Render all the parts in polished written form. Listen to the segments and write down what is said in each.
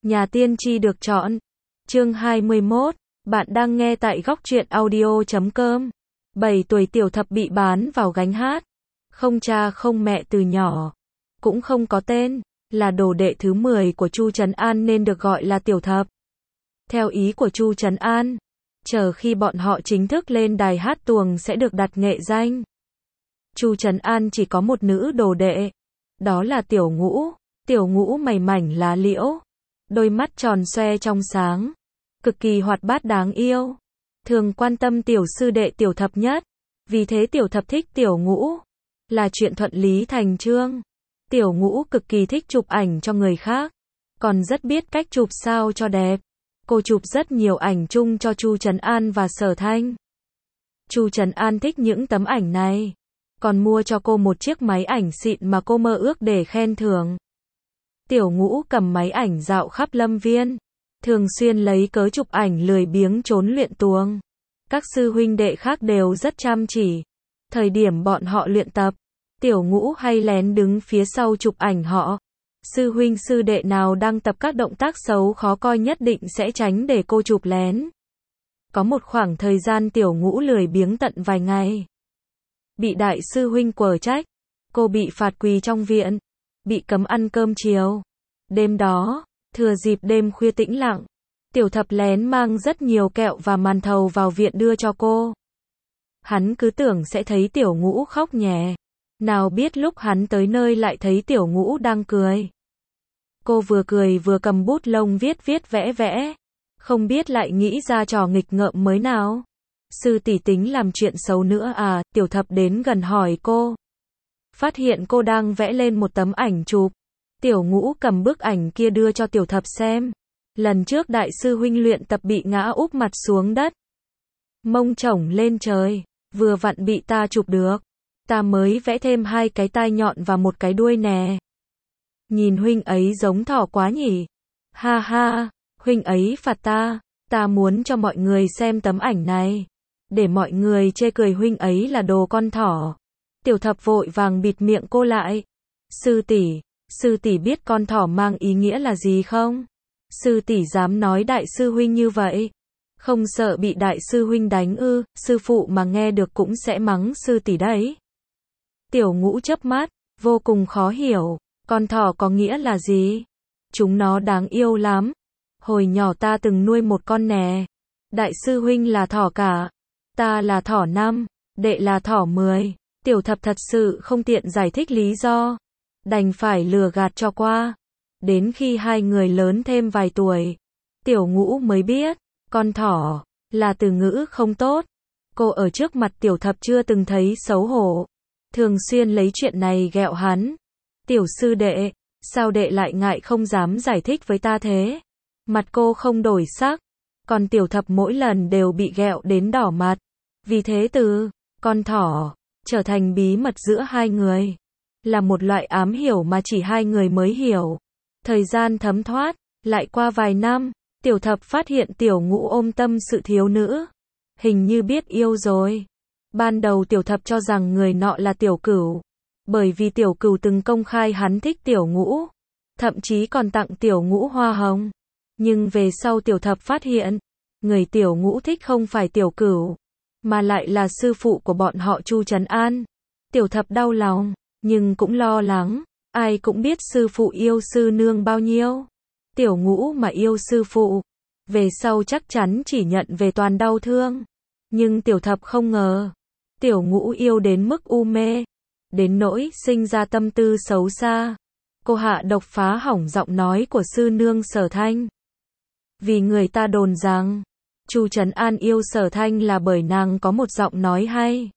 Nhà tiên tri được chọn. Chương 21. Bạn đang nghe tại góc truyện audio.com. 7 tuổi Tiểu Thập bị bán vào gánh hát. Không cha không mẹ từ nhỏ. Cũng không có tên. Là đồ đệ thứ 10 của Chu Trấn An nên được gọi là Tiểu Thập. Theo ý của Chu Trấn An, chờ khi bọn họ chính thức lên đài hát tuồng sẽ được đặt nghệ danh. Chu Trấn An chỉ có một nữ đồ đệ. Đó là Tiểu Ngũ. Tiểu Ngũ mày mảnh lá liễu. Đôi mắt tròn xoe trong sáng. Cực kỳ hoạt bát đáng yêu. Thường quan tâm tiểu sư đệ Tiểu Thập nhất. Vì thế Tiểu Thập thích Tiểu Ngũ. Là chuyện thuận lý thành chương. Tiểu Ngũ cực kỳ thích chụp ảnh cho người khác. Còn rất biết cách chụp sao cho đẹp. Cô chụp rất nhiều ảnh chung cho Chu Trấn An và Sở Thanh. Chu Trấn An thích những tấm ảnh này. Còn mua cho cô một chiếc máy ảnh xịn mà cô mơ ước để khen thưởng. Tiểu Ngũ cầm máy ảnh dạo khắp lâm viên. Thường xuyên lấy cớ chụp ảnh lười biếng trốn luyện tuồng. Các sư huynh đệ khác đều rất chăm chỉ. Thời điểm bọn họ luyện tập, Tiểu Ngũ hay lén đứng phía sau chụp ảnh họ. Sư huynh sư đệ nào đang tập các động tác xấu khó coi nhất định sẽ tránh để cô chụp lén. Có một khoảng thời gian Tiểu Ngũ lười biếng tận vài ngày. Bị đại sư huynh quở trách. Cô bị phạt quỳ trong viện. Bị cấm ăn cơm chiều. Đêm đó, thừa dịp đêm khuya tĩnh lặng, Tiểu Thập lén mang rất nhiều kẹo và màn thầu vào viện đưa cho cô. Hắn cứ tưởng sẽ thấy Tiểu Ngũ khóc nhè. Nào biết lúc hắn tới nơi lại thấy Tiểu Ngũ đang cười. Cô vừa cười vừa cầm bút lông viết vẽ vẽ. Không biết lại nghĩ ra trò nghịch ngợm mới nào. Sư tỷ tính làm chuyện xấu nữa à? Tiểu Thập đến gần hỏi cô. Phát hiện cô đang vẽ lên một tấm ảnh chụp. Tiểu Ngũ cầm bức ảnh kia đưa cho Tiểu Thập xem. Lần trước đại sư huynh luyện tập bị ngã úp mặt xuống đất. Mông chổng lên trời. Vừa vặn bị ta chụp được. Ta mới vẽ thêm 2 cái tai nhọn và một cái đuôi nè. Nhìn huynh ấy giống thỏ quá nhỉ. Ha ha, huynh ấy phạt ta. Ta muốn cho mọi người xem tấm ảnh này. Để mọi người chê cười huynh ấy là đồ con thỏ. Tiểu Thập vội vàng bịt miệng cô lại. Sư tỷ biết con thỏ mang ý nghĩa là gì không? Sư tỷ dám nói đại sư huynh như vậy? Không sợ bị đại sư huynh đánh ư? Sư phụ mà nghe được cũng sẽ mắng sư tỷ đấy. Tiểu Ngũ chớp mắt, vô cùng khó hiểu. Con thỏ có nghĩa là gì? Chúng nó đáng yêu lắm. Hồi nhỏ ta từng nuôi một con nè. Đại sư huynh là thỏ cả. Ta là thỏ 5, đệ là thỏ 10. Tiểu Thập thật sự không tiện giải thích lý do. Đành phải lừa gạt cho qua. Đến khi hai người lớn thêm vài tuổi, Tiểu Ngũ mới biết, con thỏ là từ ngữ không tốt. Cô ở trước mặt Tiểu Thập chưa từng thấy xấu hổ. Thường xuyên lấy chuyện này ghẹo hắn. Tiểu sư đệ, sao đệ lại ngại không dám giải thích với ta thế? Mặt cô không đổi sắc. Còn Tiểu Thập mỗi lần đều bị ghẹo đến đỏ mặt. Vì thế từ con thỏ trở thành bí mật giữa hai người. Là một loại ám hiểu mà chỉ hai người mới hiểu. Thời gian thấm thoát, lại qua vài năm, Tiểu Thập phát hiện Tiểu Ngũ ôm tâm sự thiếu nữ. Hình như biết yêu rồi. Ban đầu Tiểu Thập cho rằng người nọ là Tiểu Cửu. Bởi vì Tiểu Cửu từng công khai hắn thích Tiểu Ngũ. Thậm chí còn tặng Tiểu Ngũ hoa hồng. Nhưng về sau Tiểu Thập phát hiện, người Tiểu Ngũ thích không phải Tiểu Cửu, mà lại là sư phụ của bọn họ Chu Trấn An. Tiểu Thập đau lòng, nhưng cũng lo lắng. Ai cũng biết sư phụ yêu sư nương bao nhiêu. Tiểu Ngũ mà yêu sư phụ, về sau chắc chắn chỉ nhận về toàn đau thương. Nhưng Tiểu Thập không ngờ, Tiểu Ngũ yêu đến mức u mê, đến nỗi sinh ra tâm tư xấu xa. Cô hạ độc phá hỏng giọng nói của sư nương Sở Thanh. Vì người ta đồn rằng, Chu Trấn An yêu Sở Thanh là bởi nàng có một giọng nói hay.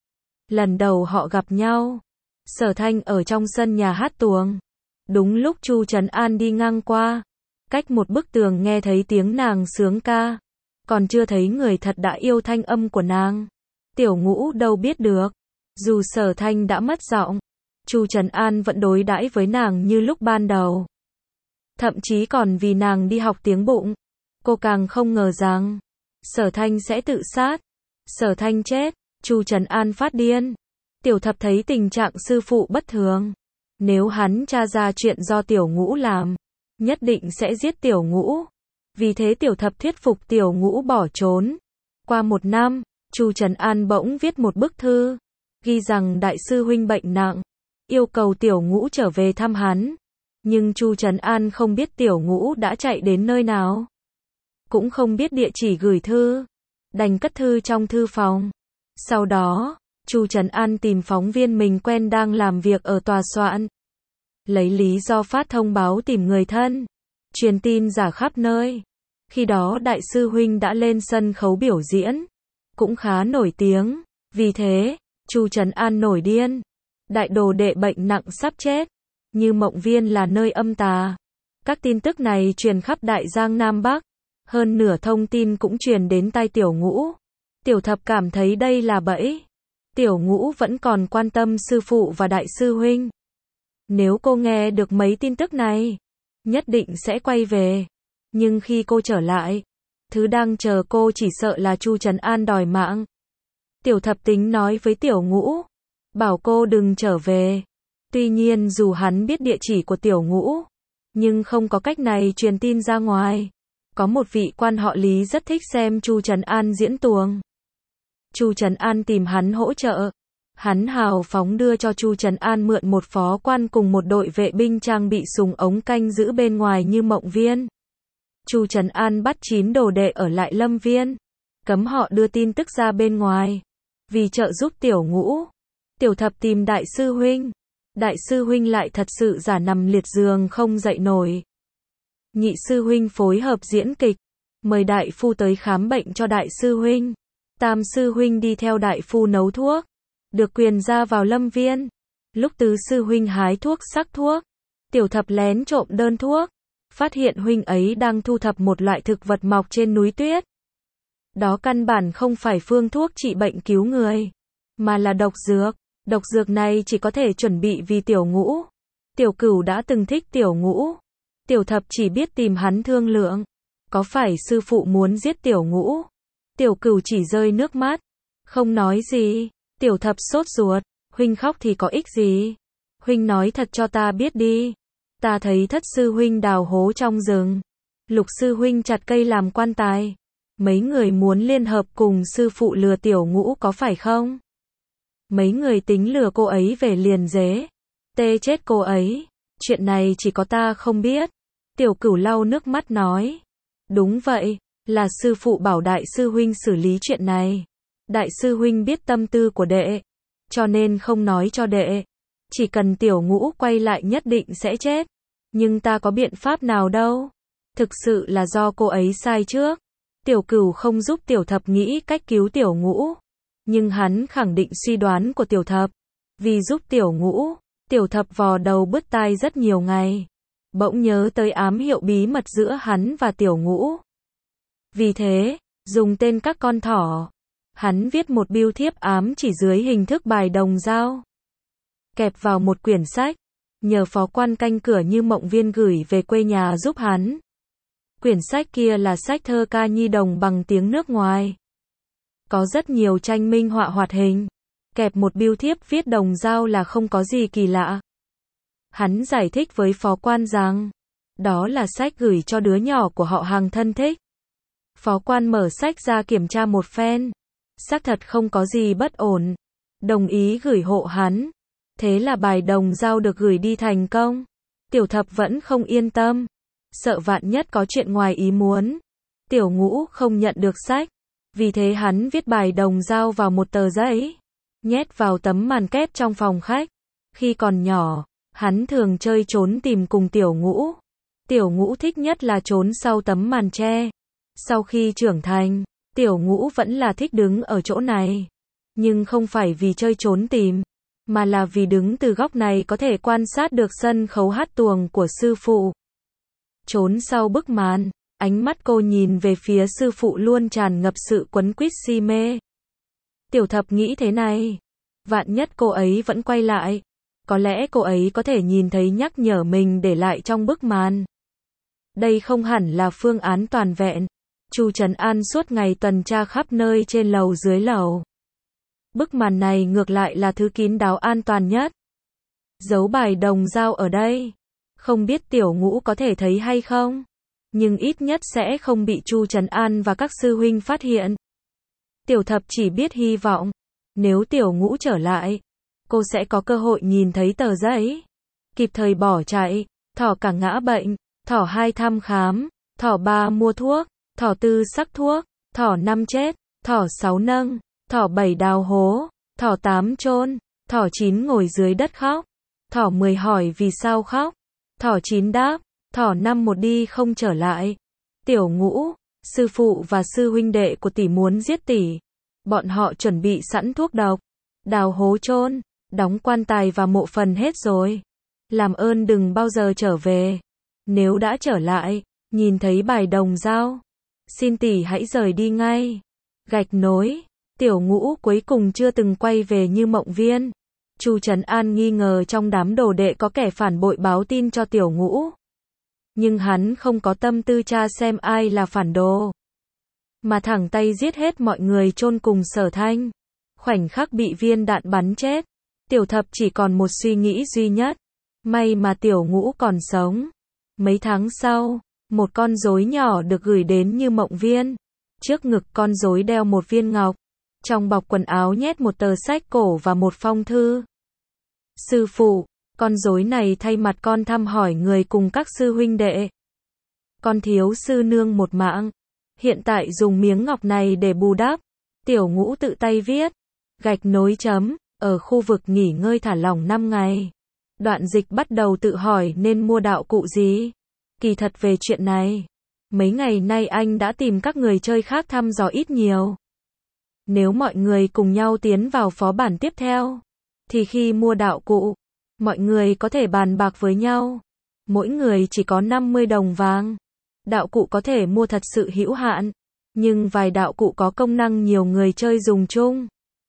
Lần đầu họ gặp nhau, Sở Thanh ở trong sân nhà hát tuồng. Đúng lúc Chu Trấn An đi ngang qua, cách một bức tường nghe thấy tiếng nàng sướng ca. Còn chưa thấy người thật đã yêu thanh âm của nàng. Tiểu Ngũ đâu biết được, dù Sở Thanh đã mất giọng, Chu Trấn An vẫn đối đãi với nàng như lúc ban đầu. Thậm chí còn vì nàng đi học tiếng bụng. Cô càng không ngờ rằng Sở Thanh sẽ tự sát. Sở Thanh chết, Chu Trấn An phát điên. Tiểu Thập thấy tình trạng sư phụ bất thường. Nếu hắn tra ra chuyện do Tiểu Ngũ làm, nhất định sẽ giết Tiểu Ngũ. Vì thế Tiểu Thập thuyết phục Tiểu Ngũ bỏ trốn. Qua 1 năm, Chu Trấn An bỗng viết một bức thư, ghi rằng đại sư huynh bệnh nặng, yêu cầu Tiểu Ngũ trở về thăm hắn. Nhưng Chu Trấn An không biết Tiểu Ngũ đã chạy đến nơi nào, cũng không biết địa chỉ gửi thư, đành cất thư trong thư phòng. Sau đó, Chu Trấn An tìm phóng viên mình quen đang làm việc ở tòa soạn, lấy lý do phát thông báo tìm người thân, truyền tin giả khắp nơi. Khi đó đại sư huynh đã lên sân khấu biểu diễn, cũng khá nổi tiếng. Vì thế, Chu Trấn An nổi điên. Đại đồ đệ bệnh nặng sắp chết, Như Mộng Viên là nơi âm tà. Các tin tức này truyền khắp Đại Giang Nam Bắc. Hơn nửa thông tin cũng truyền đến tai Tiểu Ngũ. Tiểu Thập cảm thấy đây là bẫy. Tiểu Ngũ vẫn còn quan tâm sư phụ và đại sư huynh. Nếu cô nghe được mấy tin tức này, nhất định sẽ quay về. Nhưng khi cô trở lại, thứ đang chờ cô chỉ sợ là Chu Trấn An đòi mạng. Tiểu Thập tính nói với Tiểu Ngũ, bảo cô đừng trở về. Tuy nhiên dù hắn biết địa chỉ của Tiểu Ngũ, nhưng không có cách này truyền tin ra ngoài. Có một vị quan họ Lý rất thích xem Chu Trấn An diễn tuồng. Chu Trấn An tìm hắn hỗ trợ. Hắn hào phóng đưa cho Chu Trấn An mượn một phó quan cùng một đội vệ binh trang bị súng ống canh giữ bên ngoài Như Mộng Viên. Chu Trấn An bắt 9 đồ đệ ở lại Lâm Viên, cấm họ đưa tin tức ra bên ngoài. Vì trợ giúp Tiểu Ngũ, Tiểu Thập tìm đại sư huynh. Đại sư huynh lại thật sự giả nằm liệt giường không dậy nổi. Nhị sư huynh phối hợp diễn kịch, mời đại phu tới khám bệnh cho đại sư huynh. Tam sư huynh đi theo đại phu nấu thuốc, được quyền ra vào Lâm Viên. Lúc tứ sư huynh hái thuốc sắc thuốc, Tiểu Thập lén trộm đơn thuốc, phát hiện huynh ấy đang thu thập một loại thực vật mọc trên núi tuyết. Đó căn bản không phải phương thuốc trị bệnh cứu người, mà là độc dược. Độc dược này chỉ có thể chuẩn bị vì Tiểu Ngũ. Tiểu Cửu đã từng thích Tiểu Ngũ. Tiểu Thập chỉ biết tìm hắn thương lượng. Có phải sư phụ muốn giết Tiểu Ngũ? Tiểu Cửu chỉ rơi nước mắt, không nói gì. Tiểu Thập sốt ruột, huynh khóc thì có ích gì? Huynh nói thật cho ta biết đi. Ta thấy thất sư huynh đào hố trong rừng, lục sư huynh chặt cây làm quan tài. Mấy người muốn liên hợp cùng sư phụ lừa Tiểu Ngũ có phải không? Mấy người tính lừa cô ấy về liền dế. Tê chết cô ấy. Chuyện này chỉ có ta không biết. Tiểu Cửu lau nước mắt nói. Đúng vậy, là sư phụ bảo đại sư huynh xử lý chuyện này. Đại sư huynh biết tâm tư của đệ, cho nên không nói cho đệ. Chỉ cần Tiểu Ngũ quay lại nhất định sẽ chết. Nhưng ta có biện pháp nào đâu. Thực sự là do cô ấy sai trước. Tiểu Cửu không giúp Tiểu Thập nghĩ cách cứu Tiểu Ngũ. Nhưng hắn khẳng định suy đoán của Tiểu Thập. Vì giúp Tiểu Ngũ, Tiểu Thập vò đầu bứt tai rất nhiều ngày. Bỗng nhớ tới ám hiệu bí mật giữa hắn và Tiểu Ngũ. Vì thế, dùng tên các con thỏ, hắn viết một bưu thiếp ám chỉ dưới hình thức bài đồng dao, kẹp vào một quyển sách, nhờ phó quan canh cửa Như Mộng Viên gửi về quê nhà giúp hắn. Quyển sách kia là sách thơ ca nhi đồng bằng tiếng nước ngoài. Có rất nhiều tranh minh họa hoạt hình. Kẹp một bưu thiếp viết đồng dao là không có gì kỳ lạ. Hắn giải thích với phó quan rằng, đó là sách gửi cho đứa nhỏ của họ hàng thân thích. Phó quan mở sách ra kiểm tra một phen. Xác thật không có gì bất ổn. Đồng ý gửi hộ hắn. Thế là bài đồng dao được gửi đi thành công. Tiểu Thập vẫn không yên tâm. Sợ vạn nhất có chuyện ngoài ý muốn. Tiểu Ngũ không nhận được sách. Vì thế hắn viết bài đồng dao vào một tờ giấy, nhét vào tấm màn kép trong phòng khách. Khi còn nhỏ, hắn thường chơi trốn tìm cùng Tiểu Ngũ. Tiểu Ngũ thích nhất là trốn sau tấm màn tre. Sau khi trưởng thành, Tiểu Ngũ vẫn là thích đứng ở chỗ này. Nhưng không phải vì chơi trốn tìm, mà là vì đứng từ góc này có thể quan sát được sân khấu hát tuồng của sư phụ. Trốn sau bức màn, ánh mắt cô nhìn về phía sư phụ luôn tràn ngập sự quấn quýt si mê. Tiểu Thập nghĩ thế này, vạn nhất cô ấy vẫn quay lại, có lẽ cô ấy có thể nhìn thấy nhắc nhở mình để lại trong bức màn. Đây không hẳn là phương án toàn vẹn. Chu Trấn An suốt ngày tuần tra khắp nơi trên lầu dưới lầu. Bức màn này ngược lại là thứ kín đáo an toàn nhất. Giấu bài đồng dao ở đây, Không biết Tiểu Ngũ có thể thấy hay không? Nhưng ít nhất sẽ không bị Chu Trấn An và các sư huynh phát hiện. Tiểu Thập chỉ biết hy vọng, nếu Tiểu Ngũ trở lại, cô sẽ có cơ hội nhìn thấy tờ giấy. Kịp thời bỏ chạy, thỏ cả ngã bệnh, thỏ 2 thăm khám, thỏ 3 mua thuốc, thỏ 4 sắc thuốc, thỏ 5 chết, thỏ 6 nâng, thỏ 7 đào hố, thỏ 8 chôn, thỏ 9 ngồi dưới đất khóc, thỏ 10 hỏi vì sao khóc, thỏ 9 đáp, thỏ 5 một đi không trở lại. Tiểu Ngũ, sư phụ và sư huynh đệ của tỷ muốn giết tỷ. Bọn họ chuẩn bị sẵn thuốc độc, đào hố chôn, đóng quan tài và mộ phần hết rồi. Làm ơn đừng bao giờ trở về. Nếu đã trở lại, nhìn thấy bài đồng dao, xin tỷ hãy rời đi ngay. Gạch nối, Tiểu Ngũ cuối cùng chưa từng quay về Như Mộng Viên. Chu Trấn An nghi ngờ trong đám đồ đệ có kẻ phản bội báo tin cho Tiểu Ngũ. Nhưng hắn không có tâm tư tra xem ai là phản đồ, mà thẳng tay giết hết mọi người chôn cùng Sở Thanh. Khoảnh khắc bị viên đạn bắn chết, Tiểu Thập chỉ còn một suy nghĩ duy nhất. May mà Tiểu Ngũ còn sống. Mấy tháng sau, một con rối nhỏ được gửi đến Như Mộng Viên. Trước ngực con rối đeo một viên ngọc. Trong bọc quần áo nhét một tờ sách cổ và một phong thư. Sư phụ, con rối này thay mặt con thăm hỏi người cùng các sư huynh đệ. Con thiếu sư nương một mạng. Hiện tại dùng miếng ngọc này để bù đắp. Tiểu Ngũ tự tay viết. Gạch nối chấm, ở khu vực nghỉ ngơi thả lỏng 5 ngày. Đoạn Dịch bắt đầu tự hỏi nên mua đạo cụ gì. Kỳ thật về chuyện này, mấy ngày nay anh đã tìm các người chơi khác thăm dò ít nhiều. Nếu mọi người cùng nhau tiến vào phó bản tiếp theo, thì khi mua đạo cụ, mọi người có thể bàn bạc với nhau. Mỗi người chỉ có 50 đồng vàng. Đạo cụ có thể mua thật sự hữu hạn, nhưng vài đạo cụ có công năng nhiều người chơi dùng chung.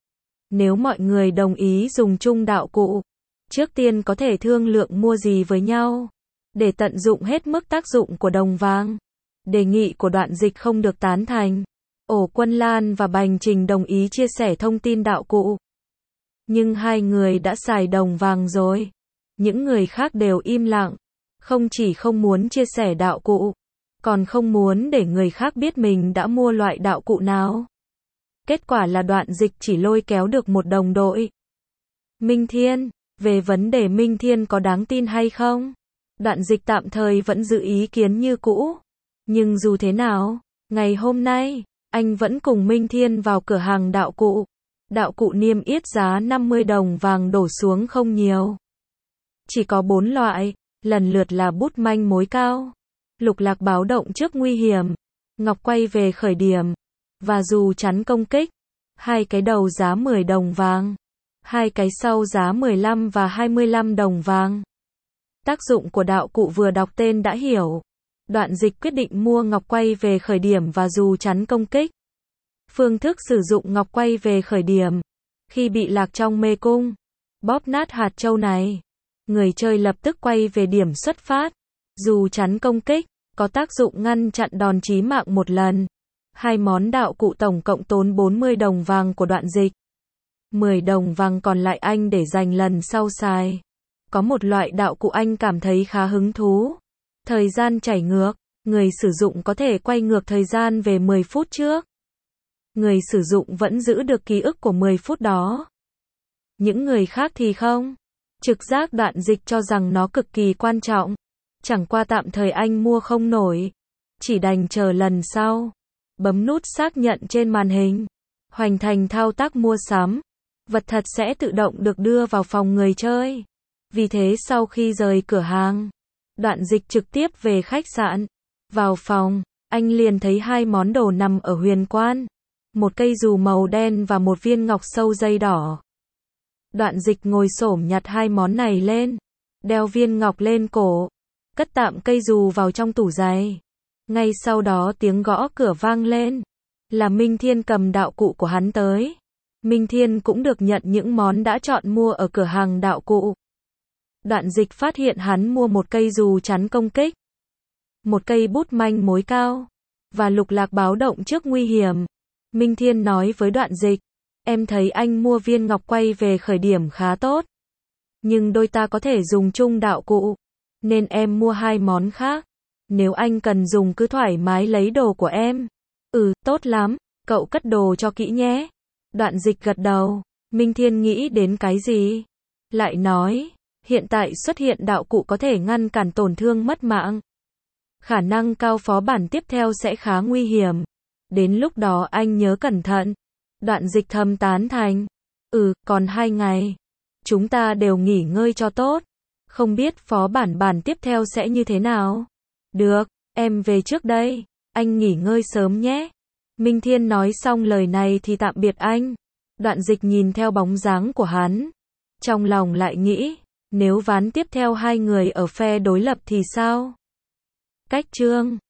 Nếu mọi người đồng ý dùng chung đạo cụ, trước tiên có thể thương lượng mua gì với nhau, để tận dụng hết mức tác dụng của đồng vàng. Đề nghị của Đoạn Dịch không được tán thành. Ổ Quân Lan và Bành Trình đồng ý chia sẻ thông tin đạo cụ. Nhưng hai người đã xài đồng vàng rồi. Những người khác đều im lặng. Không chỉ không muốn chia sẻ đạo cụ, còn không muốn để người khác biết mình đã mua loại đạo cụ nào. Kết quả là Đoạn Dịch chỉ lôi kéo được một đồng đội. Minh Thiên. Về vấn đề Minh Thiên có đáng tin hay không, Đoạn Dịch tạm thời vẫn giữ ý kiến như cũ. Nhưng dù thế nào, ngày hôm nay, anh vẫn cùng Minh Thiên vào cửa hàng đạo cụ. Đạo cụ niêm yết giá 50 đồng vàng đổ xuống không nhiều. Chỉ có 4 loại, lần lượt là bút manh mối cao, lục lạc báo động trước nguy hiểm, ngọc quay về khởi điểm, và dù chắn công kích. 2 cái đầu giá 10 đồng vàng. 2 cái sau giá 15 và 25 đồng vàng. Tác dụng của đạo cụ vừa đọc tên đã hiểu. Đoạn Dịch quyết định mua ngọc quay về khởi điểm và dù chắn công kích. Phương thức sử dụng ngọc quay về khởi điểm. Khi bị lạc trong mê cung, bóp nát hạt châu này, người chơi lập tức quay về điểm xuất phát. Dù chắn công kích, có tác dụng ngăn chặn đòn chí mạng một lần. 2 món đạo cụ tổng cộng tốn 40 đồng vàng của Đoạn Dịch. 10 đồng vàng còn lại anh để dành lần sau xài. Có một loại đạo cụ anh cảm thấy khá hứng thú. Thời gian chảy ngược, người sử dụng có thể quay ngược thời gian về 10 phút trước. Người sử dụng vẫn giữ được ký ức của 10 phút đó. Những người khác thì không. Trực giác Đoạn Dịch cho rằng nó cực kỳ quan trọng. Chẳng qua tạm thời anh mua không nổi. Chỉ đành chờ lần sau. Bấm nút xác nhận trên màn hình. Hoàn thành thao tác mua sắm. Vật thật sẽ tự động được đưa vào phòng người chơi. Vì thế sau khi rời cửa hàng, Đoạn Dịch trực tiếp về khách sạn. Vào phòng, anh liền thấy 2 món đồ nằm ở huyền quan. Một cây dù màu đen và một viên ngọc sâu dây đỏ. Đoạn Dịch ngồi xổm nhặt 2 món này lên. Đeo viên ngọc lên cổ. Cất tạm cây dù vào trong tủ giày. Ngay sau đó tiếng gõ cửa vang lên. Là Minh Thiên cầm đạo cụ của hắn tới. Minh Thiên cũng được nhận những món đã chọn mua ở cửa hàng đạo cụ. Đoạn Dịch phát hiện hắn mua một cây dù chắn công kích, một cây bút manh mối cao, và lục lạc báo động trước nguy hiểm. Minh Thiên nói với Đoạn Dịch, em thấy anh mua viên ngọc quay về khởi điểm khá tốt. Nhưng đôi ta có thể dùng chung đạo cụ. nên em mua 2 món khác. Nếu anh cần dùng cứ thoải mái lấy đồ của em. Tốt lắm, cậu cất đồ cho kỹ nhé. Đoạn Dịch gật đầu. Minh Thiên nghĩ đến cái gì? Lại nói, hiện tại xuất hiện đạo cụ có thể ngăn cản tổn thương mất mạng. Khả năng cao phó bản tiếp theo sẽ khá nguy hiểm. Đến lúc đó anh nhớ cẩn thận. Đoạn Dịch thầm tán thành. Còn 2 ngày. Chúng ta đều nghỉ ngơi cho tốt. Không biết phó bản tiếp theo sẽ như thế nào? Được, em về trước đây. Anh nghỉ ngơi sớm nhé. Minh Thiên nói xong lời này thì tạm biệt anh. Đoạn Dịch nhìn theo bóng dáng của hắn. Trong lòng lại nghĩ, nếu ván tiếp theo 2 người ở phe đối lập thì sao? Cách chương